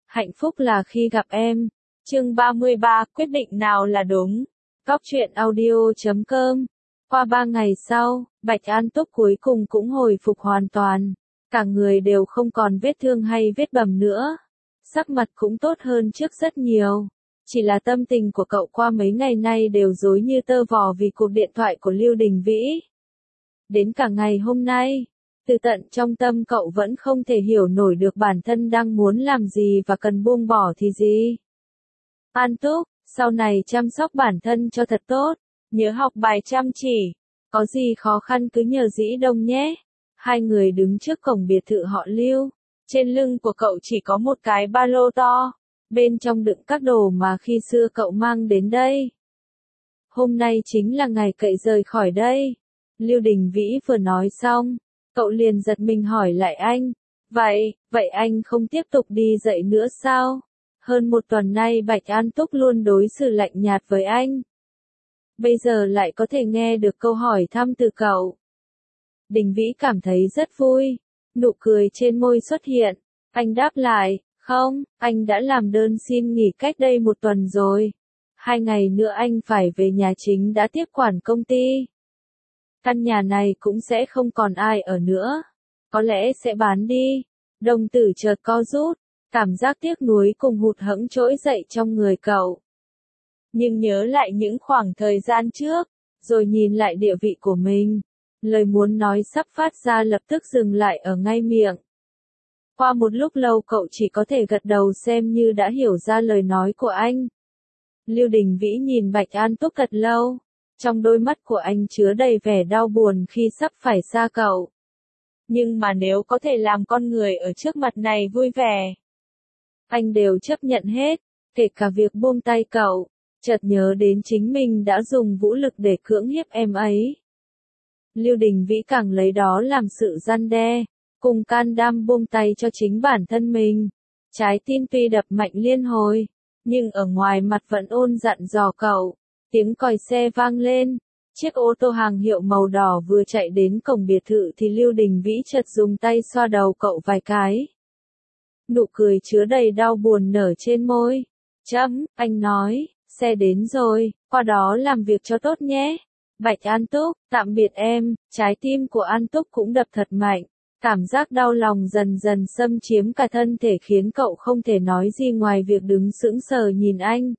Hạnh phúc là khi gặp em. Chương 33, quyết định nào là đúng. Góc truyện audio.com. Qua 3 ngày sau, Bạch An Túc cuối cùng cũng hồi phục hoàn toàn. Cả người đều không còn vết thương hay vết bầm nữa. Sắc mặt cũng tốt hơn trước rất nhiều. Chỉ là tâm tình của cậu qua mấy ngày nay đều rối như tơ vò vì cuộc điện thoại của Lưu Đình Vĩ. Đến cả ngày hôm nay, từ tận trong tâm cậu vẫn không thể hiểu nổi được bản thân đang muốn làm gì và cần buông bỏ thì gì. An Túc, sau này chăm sóc bản thân cho thật tốt, nhớ học bài chăm chỉ, có gì khó khăn cứ nhờ Dĩ Đông nhé. Hai người đứng trước cổng biệt thự họ Lưu, trên lưng của cậu chỉ có một cái ba lô to, bên trong đựng các đồ mà khi xưa cậu mang đến đây. Hôm nay chính là ngày cậy rời khỏi đây. Lưu Đình Vĩ vừa nói xong, cậu liền giật mình hỏi lại anh, vậy anh không tiếp tục đi dạy nữa sao? Hơn một tuần nay Bạch An Túc luôn đối xử lạnh nhạt với anh. Bây giờ lại có thể nghe được câu hỏi thăm từ cậu. Đình Vĩ cảm thấy rất vui, nụ cười trên môi xuất hiện, anh đáp lại, không, anh đã làm đơn xin nghỉ cách đây một tuần rồi. 2 ngày nữa anh phải về nhà chính đã tiếp quản công ty. Căn nhà này cũng sẽ không còn ai ở nữa. Có lẽ sẽ bán đi. Đồng tử chợt co rút. Cảm giác tiếc nuối cùng hụt hẫng trỗi dậy trong người cậu. Nhưng nhớ lại những khoảng thời gian trước, rồi nhìn lại địa vị của mình. Lời muốn nói sắp phát ra lập tức dừng lại ở ngay miệng. Qua một lúc lâu cậu chỉ có thể gật đầu xem như đã hiểu ra lời nói của anh. Lưu Đình Vĩ nhìn Bạch An Túc thật lâu. Trong đôi mắt của anh chứa đầy vẻ đau buồn khi sắp phải xa cậu. Nhưng mà nếu có thể làm con người ở trước mặt này vui vẻ, anh đều chấp nhận hết, kể cả việc buông tay cậu. Chợt nhớ đến chính mình đã dùng vũ lực để cưỡng hiếp em ấy. Lưu Đình Vĩ càng lấy đó làm sự răn đe, cùng can đảm buông tay cho chính bản thân mình. Trái tim tuy đập mạnh liên hồi, nhưng ở ngoài mặt vẫn ôn dặn dò cậu. Tiếng còi xe vang lên, chiếc ô tô hàng hiệu màu đỏ vừa chạy đến cổng biệt thự thì Lưu Đình Vĩ chợt dùng tay xoa đầu cậu vài cái. Nụ cười chứa đầy đau buồn nở trên môi. Anh nói, xe đến rồi, qua đó làm việc cho tốt nhé. Bạch An Túc, tạm biệt em. Trái tim của An Túc cũng đập thật mạnh. Cảm giác đau lòng dần dần xâm chiếm cả thân thể khiến cậu không thể nói gì ngoài việc đứng sững sờ nhìn anh.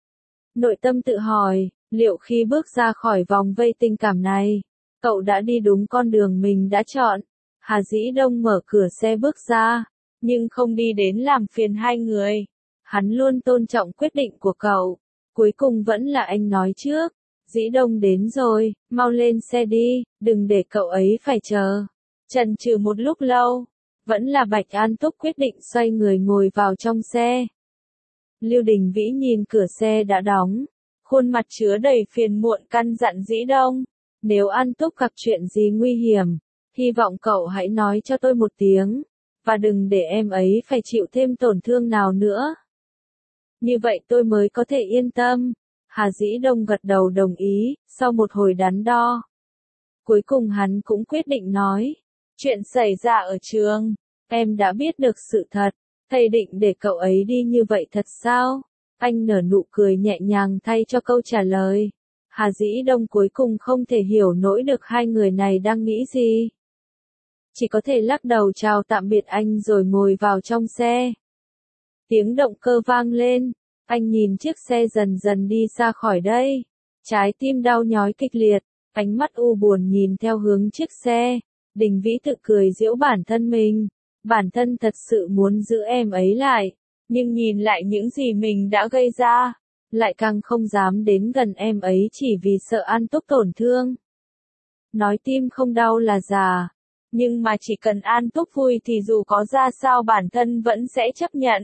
Nội tâm tự hỏi, liệu khi bước ra khỏi vòng vây tình cảm này, cậu đã đi đúng con đường mình đã chọn? Hà Dĩ Đông mở cửa xe bước ra, nhưng không đi đến làm phiền hai người. Hắn luôn tôn trọng quyết định của cậu. Cuối cùng vẫn là anh nói trước. Dĩ Đông đến rồi, mau lên xe đi, đừng để cậu ấy phải chờ. Chần chừ một lúc lâu, vẫn là Bạch An Túc quyết định xoay người ngồi vào trong xe. Lưu Đình Vĩ nhìn cửa xe đã đóng, khuôn mặt chứa đầy phiền muộn căn dặn Dĩ Đông, nếu An Túc gặp chuyện gì nguy hiểm, hy vọng cậu hãy nói cho tôi một tiếng, và đừng để em ấy phải chịu thêm tổn thương nào nữa. Như vậy tôi mới có thể yên tâm. Hà Dĩ Đông gật đầu đồng ý, sau một hồi đắn đo. Cuối cùng hắn cũng quyết định nói, chuyện xảy ra ở trường, em đã biết được sự thật. Thầy định để cậu ấy đi như vậy thật sao? Anh nở nụ cười nhẹ nhàng thay cho câu trả lời. Hà Dĩ Đông cuối cùng không thể hiểu nổi được hai người này đang nghĩ gì. Chỉ có thể lắc đầu chào tạm biệt anh rồi ngồi vào trong xe. Tiếng động cơ vang lên, anh nhìn chiếc xe dần dần đi xa khỏi đây. Trái tim đau nhói kịch liệt, ánh mắt u buồn nhìn theo hướng chiếc xe. Đình Vĩ tự cười giễu bản thân mình. Bản thân thật sự muốn giữ em ấy lại, nhưng nhìn lại những gì mình đã gây ra, lại càng không dám đến gần em ấy chỉ vì sợ An Túc tổn thương. Nói tim không đau là già, nhưng mà chỉ cần An Túc vui thì dù có ra sao bản thân vẫn sẽ chấp nhận.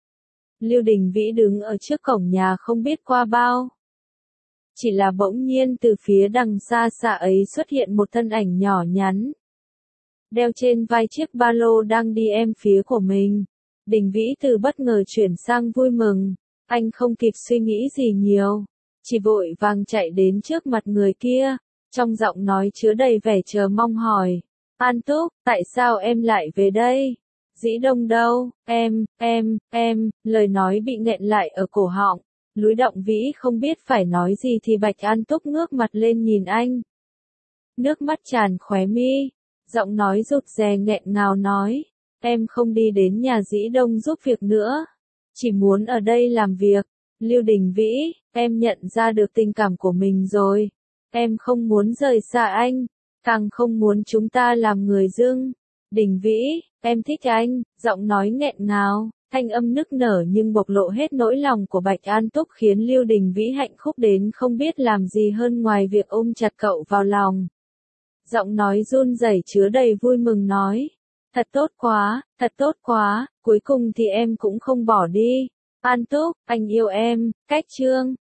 Lưu Đình Vĩ đứng ở trước cổng nhà không biết qua bao. Chỉ là bỗng nhiên từ phía đằng xa xa ấy xuất hiện một thân ảnh nhỏ nhắn. Đeo trên vai chiếc ba lô đang đi em phía của mình. Đình Vĩ từ bất ngờ chuyển sang vui mừng. Anh không kịp suy nghĩ gì nhiều. Chỉ vội vàng chạy đến trước mặt người kia. Trong giọng nói chứa đầy vẻ chờ mong hỏi. An Túc, tại sao em lại về đây? Dĩ Đông đâu, lời nói bị nghẹn lại ở cổ họng. Lúi Động Vĩ không biết phải nói gì thì Bạch An Túc ngước mặt lên nhìn anh. Nước mắt tràn khóe mi, giọng nói rụt rè nghẹn ngào nói, em không đi đến nhà Dĩ Đông giúp việc nữa, chỉ muốn ở đây làm việc. Lưu Đình Vĩ, em nhận ra được tình cảm của mình rồi, em không muốn rời xa anh, càng không muốn chúng ta làm người dưng. Đình Vĩ, em thích anh, giọng nói nghẹn ngào, thanh âm nức nở nhưng bộc lộ hết nỗi lòng của Bạch An Túc khiến Lưu Đình Vĩ hạnh phúc đến không biết làm gì hơn ngoài việc ôm chặt cậu vào lòng. Giọng nói run rẩy chứa đầy vui mừng nói, thật tốt quá, cuối cùng thì em cũng không bỏ đi. An Túc, anh yêu em, cách chương.